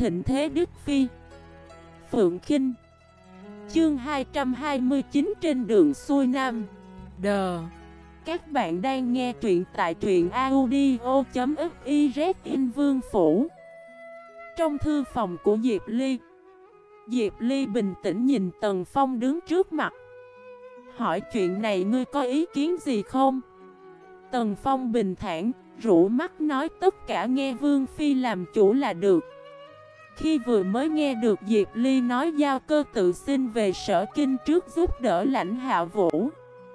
thịnh thế Đức Phi. Phượng Khinh. Chương 229 trên đường xuôi Nam. Đờ. Các bạn đang nghe truyện tại truyện audio.fiz in Vương Phủ. Trong thư phòng của Diệp Ly, Diệp Ly bình tĩnh nhìn Tần Phong đứng trước mặt, hỏi chuyện này ngươi có ý kiến gì không? Tần Phong bình thản, rũ mắt nói tất cả nghe Vương Phi làm chủ là được. Khi vừa mới nghe được Diệp Ly nói Giao Cơ tự xin về Sở Kinh trước giúp đỡ Lãnh Hạ Vũ,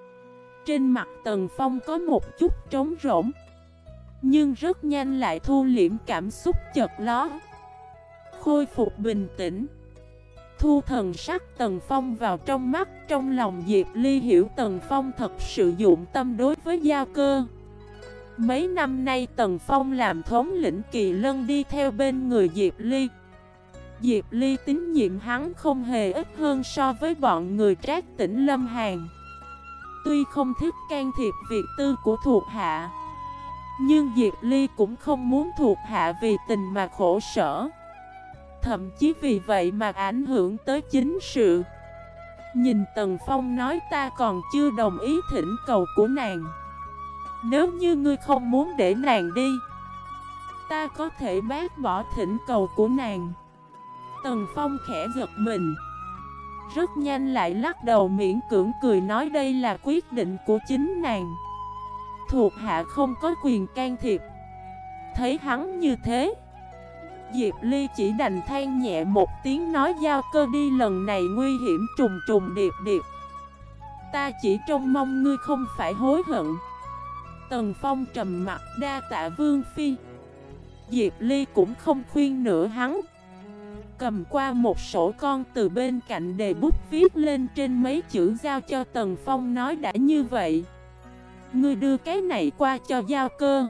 trên mặt Tần Phong có một chút trống rỗng, nhưng rất nhanh lại thu liễm cảm xúc chợt lóe, khôi phục bình tĩnh. Thu thần sắc Tần Phong vào trong mắt, trong lòng Diệp Ly hiểu Tần Phong thật sự dụng tâm đối với Giao Cơ. Mấy năm nay Tần Phong làm thống lĩnh Kỳ Lân đi theo bên người Diệp Ly. Diệp Ly tín nhiệm hắn không hề ít hơn so với bọn người Trác Tỉnh Lâm Hàn. Tuy không thích can thiệp việc tư của thuộc hạ, nhưng Diệp Ly cũng không muốn thuộc hạ vì tình mà khổ sở, thậm chí vì vậy mà ảnh hưởng tới chính sự. Nhìn Tần Phong nói ta còn chưa đồng ý thỉnh cầu của nàng. Nếu như ngươi không muốn để nàng đi, ta có thể bác bỏ thỉnh cầu của nàng. Tần Phong khẽ giật mình, rất nhanh lại lắc đầu miễn cưỡng cười nói đây là quyết định của chính nàng, thuộc hạ không có quyền can thiệp. Thấy hắn như thế, Diệp Ly chỉ đành than nhẹ một tiếng nói Giao Cơ đi lần này nguy hiểm trùng trùng điệp điệp, ta chỉ trông mong ngươi không phải hối hận. Tần Phong trầm mặt đa tạ Vương Phi. Diệp Ly cũng không khuyên nữa hắn, cầm qua một sổ con từ bên cạnh đề bút viết lên trên mấy chữ giao cho Tần Phong nói đã như vậy, ngươi đưa cái này qua cho Giao Cơ,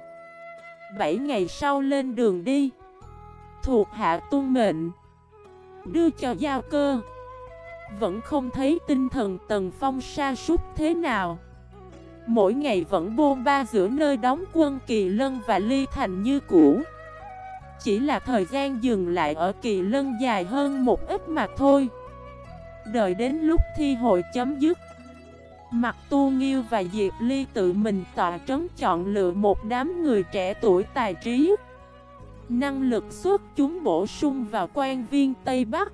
7 ngày sau lên đường đi. Thuộc hạ tuân mệnh. Đưa cho Giao Cơ. Vẫn không thấy tinh thần Tần Phong sa sút thế nào, mỗi ngày vẫn bôn ba giữa nơi đóng quân Kỳ Lân và Ly Thành như cũ, chỉ là thời gian dừng lại ở Kỳ Lân dài hơn một ít mà thôi. Đợi đến lúc thi hội chấm dứt, Mặc Tu Nghiêu và Diệp Ly tự mình tọa trấn chọn lựa một đám người trẻ tuổi tài trí, năng lực xuất chúng bổ sung vào quan viên Tây Bắc.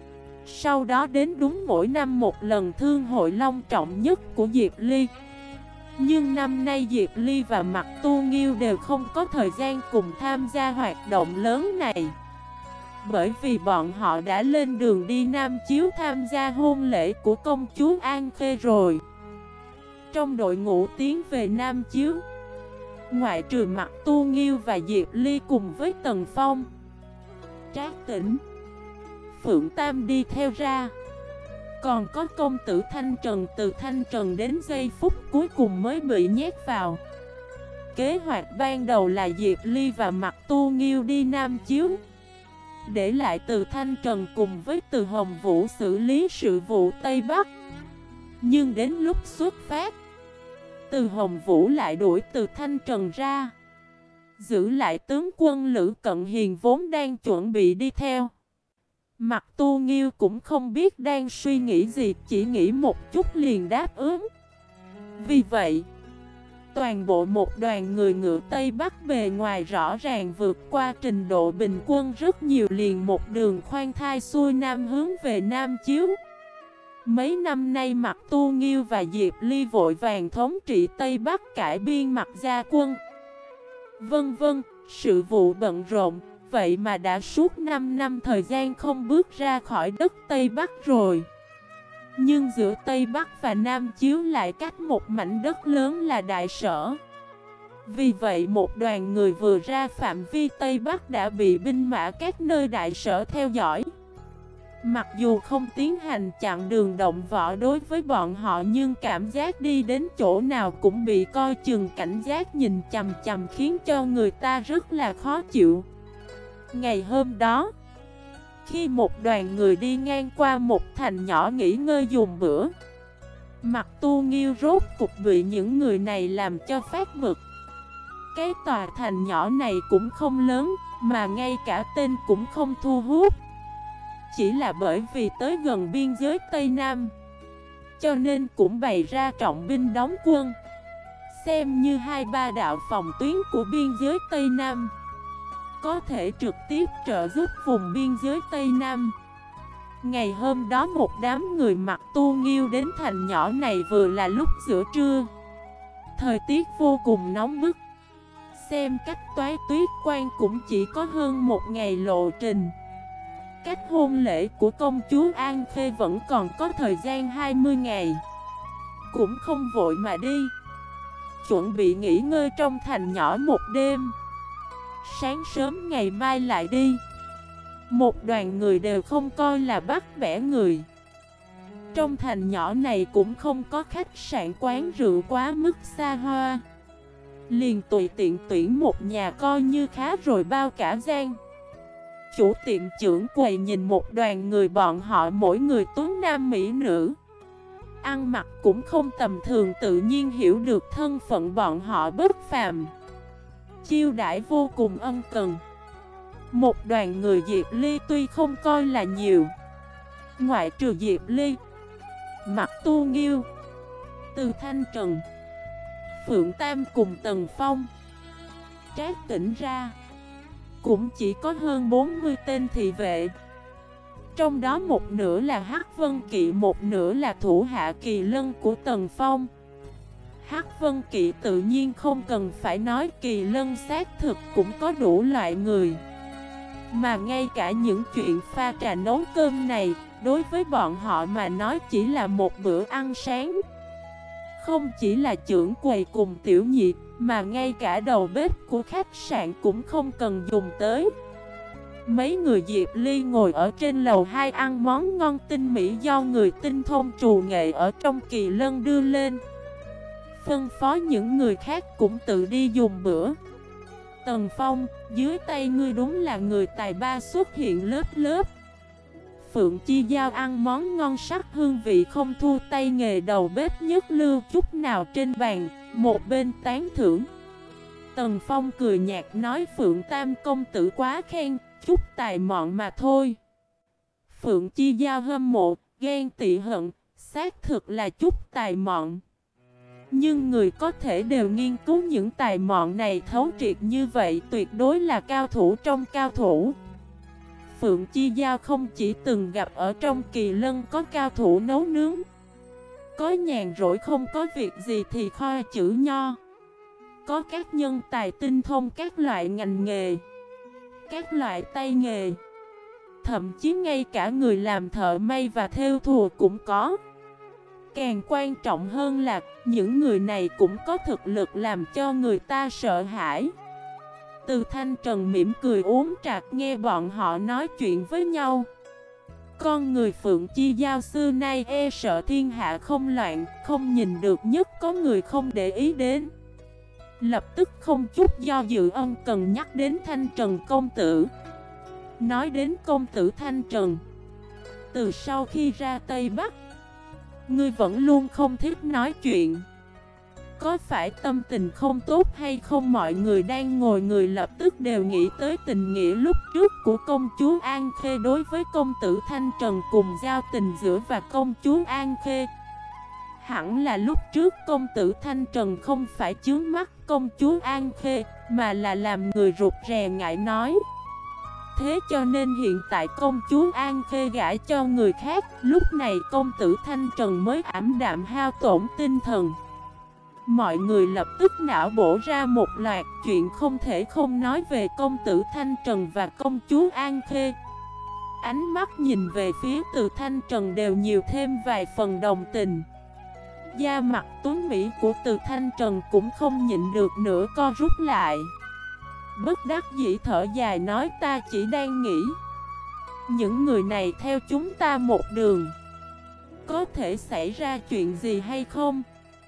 Sau đó đến đúng mỗi năm một lần thương hội long trọng nhất của Diệp Ly. Nhưng năm nay Diệp Ly và Mặc Tu Nghiêu đều không có thời gian cùng tham gia hoạt động lớn này, bởi vì bọn họ đã lên đường đi Nam Chiếu tham gia hôn lễ của công chúa An Khê rồi. Trong đội ngũ tiến về Nam Chiếu, ngoại trừ Mặc Tu Nghiêu và Diệp Ly cùng với Tần Phong, Trác Tỉnh, Phượng Tam đi theo ra, còn có công tử Thanh Trần từ Thanh Trần đến giây phút cuối cùng mới bị nhét vào. Kế hoạch ban đầu là Diệp Ly và Mặc Tu Nghiêu đi Nam Chiếu, để lại từ Thanh Trần cùng với Từ Hồng Vũ xử lý sự vụ Tây Bắc. Nhưng đến lúc xuất phát, Từ Hồng Vũ lại đuổi Từ Thanh Trần ra, giữ lại tướng quân Lữ Cận Hiền vốn đang chuẩn bị đi theo. Mặc Tu Nghiêu cũng không biết đang suy nghĩ gì, chỉ nghĩ một chút liền đáp ứng. Vì vậy, toàn bộ một đoàn người ngựa Tây Bắc bề ngoài rõ ràng vượt qua trình độ bình quân rất nhiều, liền một đường khoan thai xuôi Nam hướng về Nam Chiếu. Mấy năm nay Mặc Tu Nghiêu và Diệp Ly vội vàng thống trị Tây Bắc, cải biên Mặc gia quân, vân vân, sự vụ bận rộn. Vậy mà đã suốt 5 năm thời gian không bước ra khỏi đất Tây Bắc rồi. Nhưng giữa Tây Bắc và Nam Chiếu lại cách một mảnh đất lớn là Đại Sở. Vì vậy một đoàn người vừa ra phạm vi Tây Bắc đã bị binh mã các nơi Đại Sở theo dõi. Mặc dù không tiến hành chặn đường động võ đối với bọn họ, nhưng cảm giác đi đến chỗ nào cũng bị coi chừng, cảnh giác nhìn chằm chằm khiến cho người ta rất là khó chịu. Ngày hôm đó, khi một đoàn người đi ngang qua một thành nhỏ nghỉ ngơi dùng bữa, Mặc Tu Nghiêu rốt cục bị những người này làm cho phát bực. Cái tòa thành nhỏ này cũng không lớn, mà ngay cả tên cũng không thu hút. Chỉ là bởi vì tới gần biên giới Tây Nam, cho nên cũng bày ra trọng binh đóng quân, xem như 2-3 đạo phòng tuyến của biên giới Tây Nam, có thể trực tiếp trợ giúp vùng biên giới Tây Nam. Ngày hôm đó một đám người mặc tu nghiêu đến thành nhỏ này vừa là lúc giữa trưa. Thời tiết vô cùng nóng bức. Xem cách toái tuyết quan cũng chỉ có hơn một ngày lộ trình. Cách hôn lễ của công chúa An Khê vẫn còn có thời gian 20 ngày. Cũng không vội mà đi, chuẩn bị nghỉ ngơi trong thành nhỏ một đêm. Sáng sớm ngày mai lại đi. Một đoàn người đều không coi là bắt bẻ người. Trong thành nhỏ này cũng không có khách sạn quán rượu quá mức xa hoa, liền tùy tiện tuyển một nhà coi như khá rồi bao cả gian. Chủ tiệm trưởng quầy nhìn một đoàn người bọn họ mỗi người tuấn nam mỹ nữ, ăn mặc cũng không tầm thường, tự nhiên hiểu được thân phận bọn họ bất phàm, chiêu đãi vô cùng ân cần. Một đoàn người Diệp Ly tuy không coi là nhiều, ngoại trừ Diệp Ly, Mặc Tu Nghiêu, Từ Thanh Trần, Phượng Tam cùng Tần Phong, Trác Tĩnh ra, cũng chỉ có hơn 40 tên thị vệ. Trong đó một nửa là Hắc Vân Kỵ, một nửa là thủ hạ Kỳ Lân của Tần Phong. Hắc Vân Kỵ tự nhiên không cần phải nói, Kỳ Lân xác thực cũng có đủ loại người. Mà ngay cả những chuyện pha trà nấu cơm này, đối với bọn họ mà nói chỉ là một bữa ăn sáng. Không chỉ là trưởng quầy cùng tiểu nhị, mà ngay cả đầu bếp của khách sạn cũng không cần dùng tới. Mấy người Diệp Ly ngồi ở trên lầu 2 ăn món ngon tinh mỹ do người tinh thông trù nghệ ở trong Kỳ Lân đưa lên, phân phó những người khác cũng tự đi dùng bữa. Tần Phong, dưới tay ngươi đúng là người tài ba xuất hiện lớp lớp. Phượng Chi Giao ăn món ngon sắc hương vị không thua tay nghề đầu bếp nhất lưu chút nào trên bàn, một bên tán thưởng. Tần Phong cười nhạt nói, Phượng Tam công tử quá khen, chút tài mọn mà thôi. Phượng Chi Giao hâm mộ, ghen tị hận, xác thực là chút tài mọn. Nhưng người có thể đều nghiên cứu những tài mọn này thấu triệt như vậy tuyệt đối là cao thủ trong cao thủ. Phượng Chi Giao không chỉ từng gặp ở trong Kỳ Lân có cao thủ nấu nướng, có nhàn rỗi không có việc gì thì kho chữ nho, có các nhân tài tinh thông các loại ngành nghề, các loại tay nghề, thậm chí ngay cả người làm thợ may và thêu thùa cũng có. Càng quan trọng hơn là những người này cũng có thực lực làm cho người ta sợ hãi. Từ Thanh Trần mỉm cười uống trà nghe bọn họ nói chuyện với nhau. Con người Phượng Chi Giao xưa nay e sợ thiên hạ không loạn, không nhìn được nhất có người không để ý đến. Lập tức không chút do dự ân cần nhắc đến Thanh Trần công tử. Nói đến công tử Thanh Trần, từ sau khi ra Tây Bắc, ngươi vẫn luôn không thích nói chuyện. Có phải tâm tình không tốt hay không? Mọi người đang ngồi người lập tức đều nghĩ tới tình nghĩa lúc trước của công chúa An Khê đối với công tử Thanh Trần cùng giao tình giữa và công chúa An Khê. Hẳn là lúc trước công tử Thanh Trần không phải chướng mắt công chúa An Khê, mà là làm người rụt rè ngại nói. Thế cho nên hiện tại công chúa An Khê gả cho người khác, lúc này công tử Thanh Trần mới ảm đạm hao tổn tinh thần. Mọi người lập tức não bổ ra một loạt chuyện không thể không nói về công tử Thanh Trần và công chúa An Khê. Ánh mắt nhìn về phía Từ Thanh Trần đều nhiều thêm vài phần đồng tình. Da mặt tuấn mỹ của Từ Thanh Trần cũng không nhịn được nữa co rút lại. Bất đắc dĩ thở dài nói, ta chỉ đang nghĩ, những người này theo chúng ta một đường, có thể xảy ra chuyện gì hay không?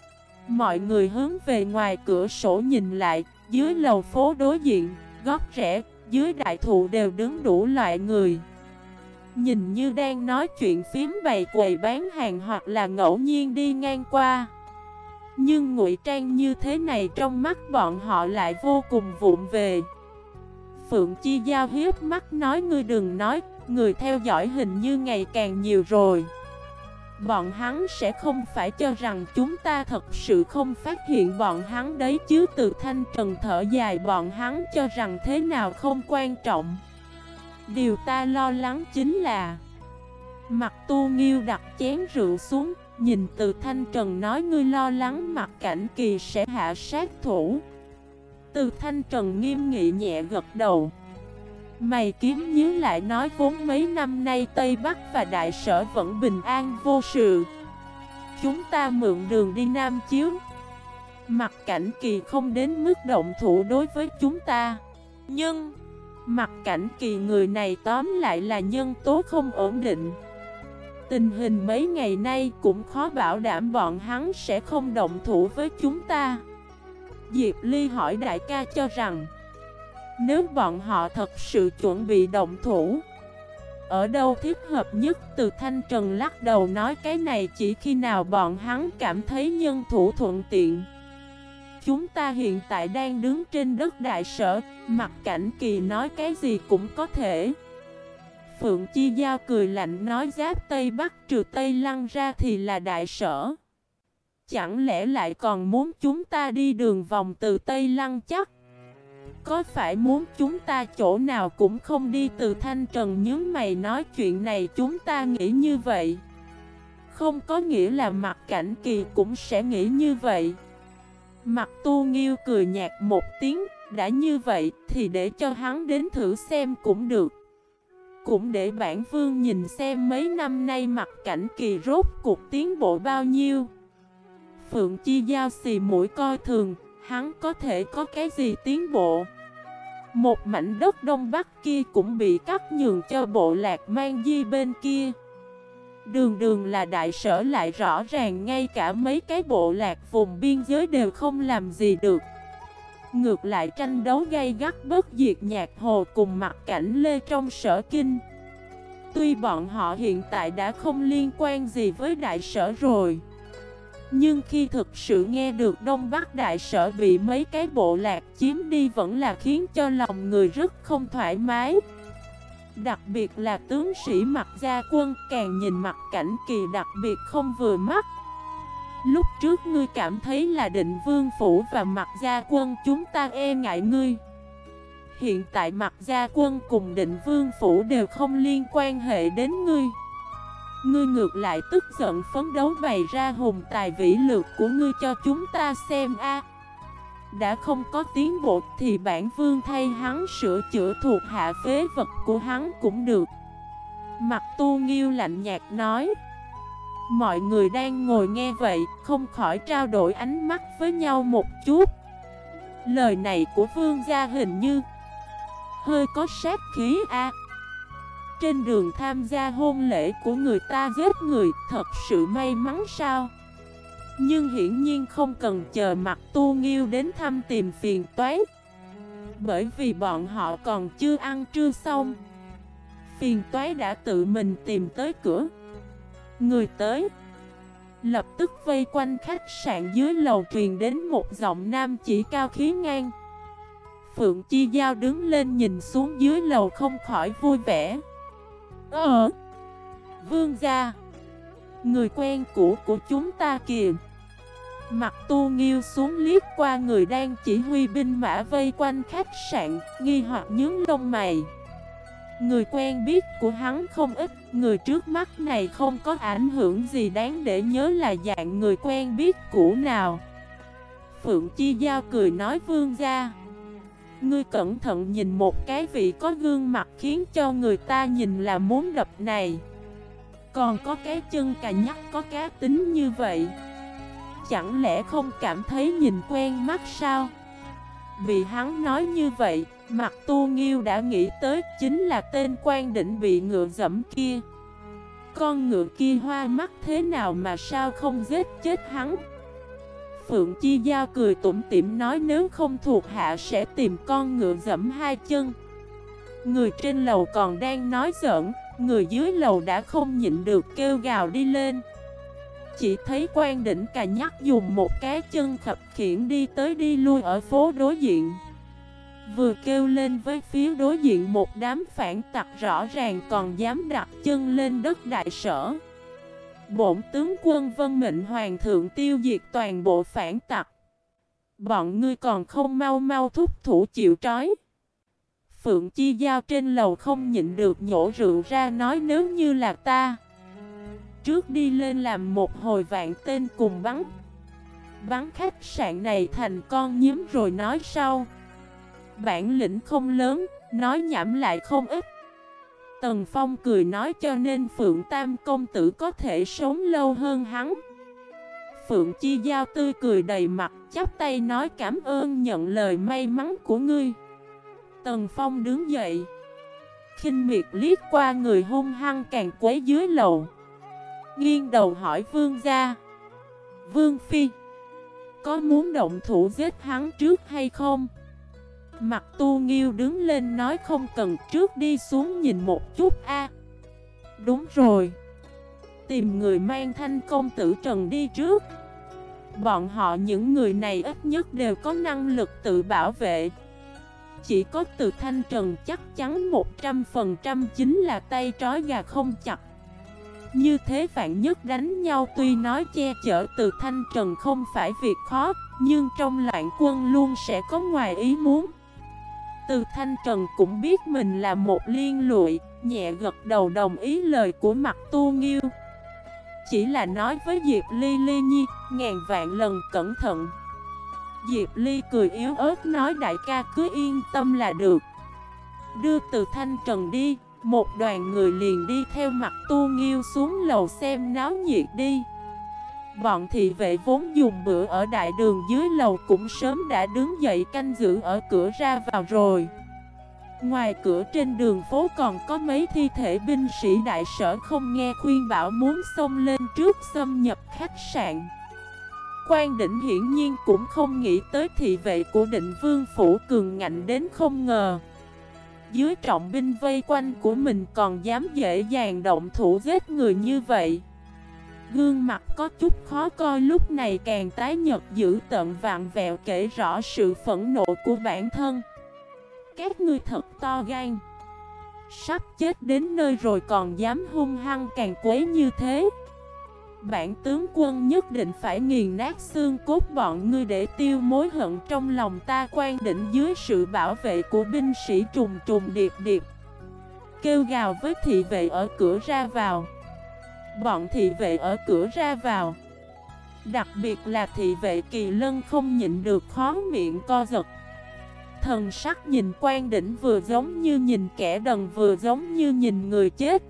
Mọi người hướng về ngoài cửa sổ nhìn lại, dưới lầu phố đối diện, góc rẽ, dưới đại thụ đều đứng đủ loại người. Nhìn như đang nói chuyện phím bày quầy bán hàng hoặc là ngẫu nhiên đi ngang qua. Nhưng ngụy trang như thế này trong mắt bọn họ lại vô cùng vụng về. Phượng Chi Giao hiếp mắt nói ngươi đừng nói, người theo dõi hình như ngày càng nhiều rồi. Bọn hắn sẽ không phải cho rằng chúng ta thật sự không phát hiện bọn hắn đấy chứ. Từ Thanh Trần thở dài, bọn hắn cho rằng thế nào không quan trọng. Điều ta lo lắng chính là Mặt Tu Nghiêu đặt chén rượu xuống, nhìn Từ Thanh Trần nói ngươi lo lắng Mặt Cảnh Kỳ sẽ hạ sát thủ. Từ Thanh Trần nghiêm nghị nhẹ gật đầu. Mày kiếm nhíu lại nói vốn mấy năm nay Tây Bắc và Đại Sở vẫn bình an vô sự. Chúng ta mượn đường đi Nam Chiếu. Mặt Cảnh Kỳ không đến mức động thủ đối với chúng ta. Nhưng Mặt Cảnh Kỳ người này tóm lại là nhân tố không ổn định. Tình hình mấy ngày nay cũng khó bảo đảm bọn hắn sẽ không động thủ với chúng ta. Diệp Ly hỏi đại ca cho rằng nếu bọn họ thật sự chuẩn bị động thủ, ở đâu thích hợp nhất? Từ Thanh Trần lắc đầu nói cái này chỉ khi nào bọn hắn cảm thấy nhân thủ thuận tiện. Chúng ta hiện tại đang đứng trên đất Đại Sở. Mặt Cảnh Kỳ nói cái gì cũng có thể. Phượng Chi Giao cười lạnh nói giáp Tây Bắc trừ Tây Lăng ra thì là Đại Sở. Chẳng lẽ lại còn muốn chúng ta đi đường vòng từ Tây Lăng chắc? Có phải muốn chúng ta chỗ nào cũng không đi? Từ Thanh Trần nhướng mày nói chuyện này chúng ta nghĩ như vậy không có nghĩa là Mặt Cảnh Kỳ cũng sẽ nghĩ như vậy. Mặt Tu Nghiêu cười nhạt một tiếng, đã như vậy thì để cho hắn đến thử xem cũng được. Cũng để bản vương nhìn xem mấy năm nay Mặt Cảnh Kỳ rốt cuộc tiến bộ bao nhiêu. Phượng Chi Giao xì mũi coi thường, hắn có thể có cái gì tiến bộ? Một mảnh đất Đông Bắc kia cũng bị cắt nhường cho bộ lạc Mang Di bên kia. Đường đường là Đại Sở lại rõ ràng ngay cả mấy cái bộ lạc vùng biên giới đều không làm gì được. Ngược lại tranh đấu gay gắt bất diệt Nhạc Hồ cùng Mặt Cảnh Lê trong Sở Kinh. Tuy bọn họ hiện tại đã không liên quan gì với Đại Sở rồi, nhưng khi thực sự nghe được Đông Bắc Đại Sở bị mấy cái bộ lạc chiếm đi vẫn là khiến cho lòng người rất không thoải mái. Đặc biệt là tướng sĩ Mặt Gia Quân càng nhìn Mặt Cảnh Kỳ đặc biệt không vừa mắt. Lúc trước ngươi cảm thấy là Định Vương Phủ và Mặt Gia Quân chúng ta e ngại ngươi. Hiện tại Mặt Gia Quân cùng Định Vương Phủ đều không liên quan hệ đến ngươi. Ngươi ngược lại tức giận phấn đấu bày ra hùng tài vĩ lược của ngươi cho chúng ta xem a. Đã không có tiến bộ thì bản vương thay hắn sửa chữa thuộc hạ phế vật của hắn cũng được. Mặt Tu Nghiêu lạnh nhạt nói. Mọi người đang ngồi nghe vậy không khỏi trao đổi ánh mắt với nhau một chút. Lời này của vương gia hình như hơi có sát khí a. Trên đường tham gia hôn lễ của người ta giết người thật sự may mắn sao? Nhưng hiển nhiên không cần chờ Mặt Tu Nghiêu đến thăm tìm phiền toái. Bởi vì bọn họ còn chưa ăn trưa xong, phiền toái đã tự mình tìm tới cửa. Người tới lập tức vây quanh khách sạn dưới lầu truyền đến một giọng nam chỉ cao khí ngang. Phượng Chi Giao đứng lên nhìn xuống dưới lầu không khỏi vui vẻ. Vương gia, người quen cũ của chúng ta kìa. Mặt Tu Nghiêu xuống liếc qua người đang chỉ huy binh mã vây quanh khách sạn, nghi hoặc nhướng lông mày. Người quen biết của hắn không ít, người trước mắt này không có ảnh hưởng gì đáng để nhớ là dạng người quen biết cũ nào. Phượng Chi Giao cười nói vương gia, ngươi cẩn thận nhìn một cái vị có gương mặt khiến cho người ta nhìn là muốn đập này. Còn có cái chân cà nhắc có cá tính như vậy, chẳng lẽ không cảm thấy nhìn quen mắt sao? Bị hắn nói như vậy, Mặt Tu Nghiêu đã nghĩ tới chính là tên Quan Đỉnh bị ngựa dẫm kia. Con ngựa kia hoa mắt thế nào mà sao không giết chết hắn? Phượng Chi Giao cười tủm tỉm nói nếu không thuộc hạ sẽ tìm con ngựa dẫm hai chân. Người trên lầu còn đang nói giỡn, người dưới lầu đã không nhịn được kêu gào đi lên. Chỉ thấy Quan Đỉnh cà nhắc dùng một cái chân khập khiễng đi tới đi lui ở phố đối diện. vừa kêu lên với phía đối diện một đám phản tặc rõ ràng còn dám đặt chân lên đất đại sở. Bổn tướng quân vân mệnh hoàng thượng tiêu diệt toàn bộ phản tặc. Bọn ngươi còn không mau mau thúc thủ chịu trói. Phượng Chi Giao trên lầu không nhịn được nhổ rượu ra nói nếu như là ta, trước đi lên làm một hồi vạn tên cùng bắn. Bắn khách sạn này thành con nhím rồi nói sau. Bản lĩnh không lớn, nói nhảm lại không ít. Tần Phong cười nói cho nên Phượng Tam công tử có thể sống lâu hơn hắn. Phượng Chi Giao tươi cười đầy mặt, chắp tay nói cảm ơn nhận lời may mắn của ngươi. Tần Phong đứng dậy, khinh miệt liếc qua người hung hăng càng quấy dưới lầu, nghiêng đầu hỏi Vương gia: Vương Phi, có muốn động thủ giết hắn trước hay không? Mặt Tu Nghiêu đứng lên nói không cần, trước đi xuống nhìn một chút a. Đúng rồi, tìm người mang Thanh công tử Trần đi trước. Bọn họ những người này ít nhất đều có năng lực tự bảo vệ. Chỉ có Từ Thanh Trần chắc chắn 100% chính là tay trói gà không chặt. Như thế vạn nhất đánh nhau, tuy nói che chở Từ Thanh Trần không phải việc khó, nhưng trong loạn quân luôn sẽ có ngoài ý muốn. Từ Thanh Trần cũng biết mình là một liên lụy, nhẹ gật đầu đồng ý lời của Mặt Tu Nghiêu. Chỉ là nói với Diệp Ly Ly Nhi, ngàn vạn lần cẩn thận. Diệp Ly cười yếu ớt nói đại ca cứ yên tâm là được. Đưa Từ Thanh Trần đi, một đoàn người liền đi theo Mặt Tu Nghiêu xuống lầu xem náo nhiệt đi. Bọn thị vệ vốn dùng bữa ở đại đường dưới lầu cũng sớm đã đứng dậy canh giữ ở cửa ra vào rồi. Ngoài cửa trên đường phố còn có mấy thi thể binh sĩ đại sở không nghe khuyên bảo muốn xông lên trước xâm nhập khách sạn. Quan Định hiển nhiên cũng không nghĩ tới thị vệ của Định Vương phủ cường ngạnh đến không ngờ. Dưới trọng binh vây quanh của mình còn dám dễ dàng động thủ giết người như vậy. Gương mặt có chút khó coi lúc này càng tái nhợt dữ tợn vặn vẹo kể rõ sự phẫn nộ của bản thân. Các ngươi thật to gan, sắp chết đến nơi rồi còn dám hung hăng càng quấy như thế. Bản tướng quân nhất định phải nghiền nát xương cốt bọn ngươi để tiêu mối hận trong lòng ta. Quan Định dưới sự bảo vệ của binh sĩ trùng trùng điệp điệp kêu gào với thị vệ ở cửa ra vào. Bọn thị vệ ở cửa ra vào, đặc biệt là thị vệ Kỳ Lân không nhịn được khó miệng co giật. Thần sắc nhìn Quan Định vừa giống như nhìn kẻ đần vừa giống như nhìn người chết.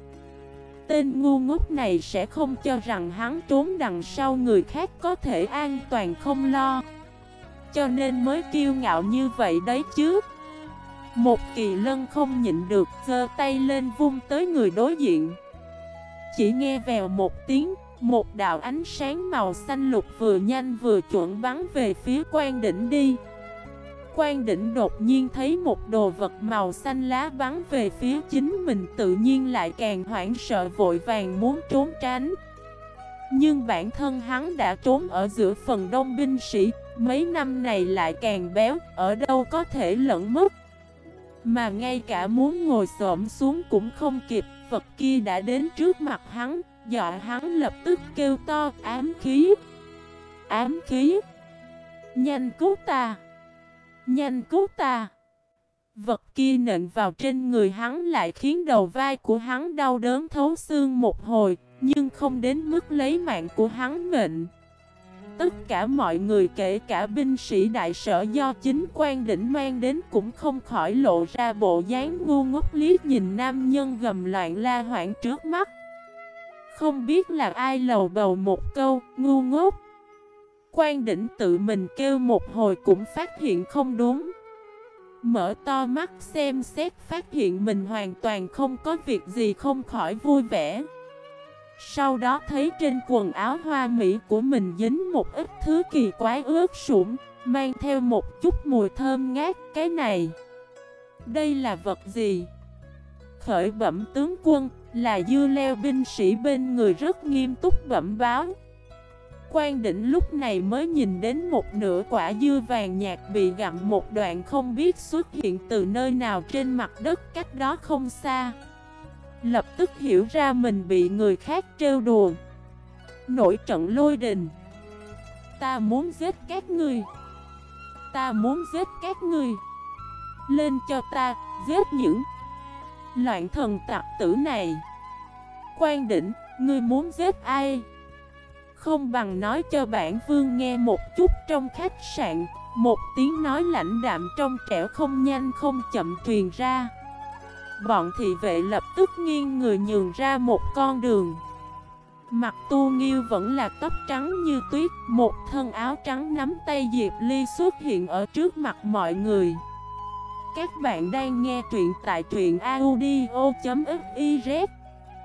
Tên ngu ngốc này sẽ không cho rằng hắn trốn đằng sau người khác có thể an toàn không lo, cho nên mới kiêu ngạo như vậy đấy chứ. Một Kỳ Lân không nhịn được giơ tay lên vung tới người đối diện. Chỉ nghe vèo một tiếng, một đạo ánh sáng màu xanh lục vừa nhanh vừa chuẩn bắn về phía Quan Định đi. Quan Định đột nhiên thấy một đồ vật màu xanh lá bắn về phía chính mình, tự nhiên lại càng hoảng sợ vội vàng muốn trốn tránh. Nhưng bản thân hắn đã trốn ở giữa phần đông binh sĩ, mấy năm này lại càng béo, ở đâu có thể lẫn mất. Mà ngay cả muốn ngồi xổm xuống cũng không kịp, vật kia đã đến trước mặt hắn, dọa hắn lập tức kêu to ám khí. Ám khí, nhanh cứu ta, nhanh cứu ta. Vật kia nện vào trên người hắn lại khiến đầu vai của hắn đau đớn thấu xương một hồi, nhưng không đến mức lấy mạng của hắn mệnh. Tất cả mọi người kể cả binh sĩ đại sở do chính Quan Định mang đến cũng không khỏi lộ ra bộ dáng ngu ngốc liếc nhìn nam nhân gầm loạn la hoảng trước mắt. Không biết là ai lầu bầu một câu ngu ngốc. Quan Định tự mình kêu một hồi cũng phát hiện không đúng. Mở to mắt xem xét phát hiện mình hoàn toàn không có việc gì, không khỏi vui vẻ. Sau đó thấy trên quần áo hoa mỹ của mình dính một ít thứ kỳ quái ướt sũng, mang theo một chút mùi thơm ngát. Cái này, đây là vật gì? Khởi bẩm tướng quân, là dưa leo. Binh sĩ bên người rất nghiêm túc bẩm báo. Quan Đỉnh lúc này mới nhìn đến một nửa quả dưa vàng nhạt bị gặm một đoạn không biết xuất hiện từ nơi nào trên mặt đất cách đó không xa. Lập tức hiểu ra mình bị người khác trêu đùa. Nổi trận lôi đình. Ta muốn giết các ngươi. Ta muốn giết các ngươi. Lên cho ta, giết những loạn thần tặc tử này. Quan Đỉnh, ngươi muốn giết ai? Không bằng nói cho bản vương nghe một chút. Trong khách sạn, một tiếng nói lãnh đạm trong trẻo không nhanh không chậm truyền ra. Bọn thị vệ lập tức nghiêng người nhường ra một con đường. Mặt Tu Nghiêu vẫn là tóc trắng như tuyết, một thân áo trắng nắm tay Diệp Ly xuất hiện ở trước mặt mọi người. Các bạn đang nghe truyện tại truyện audio.fif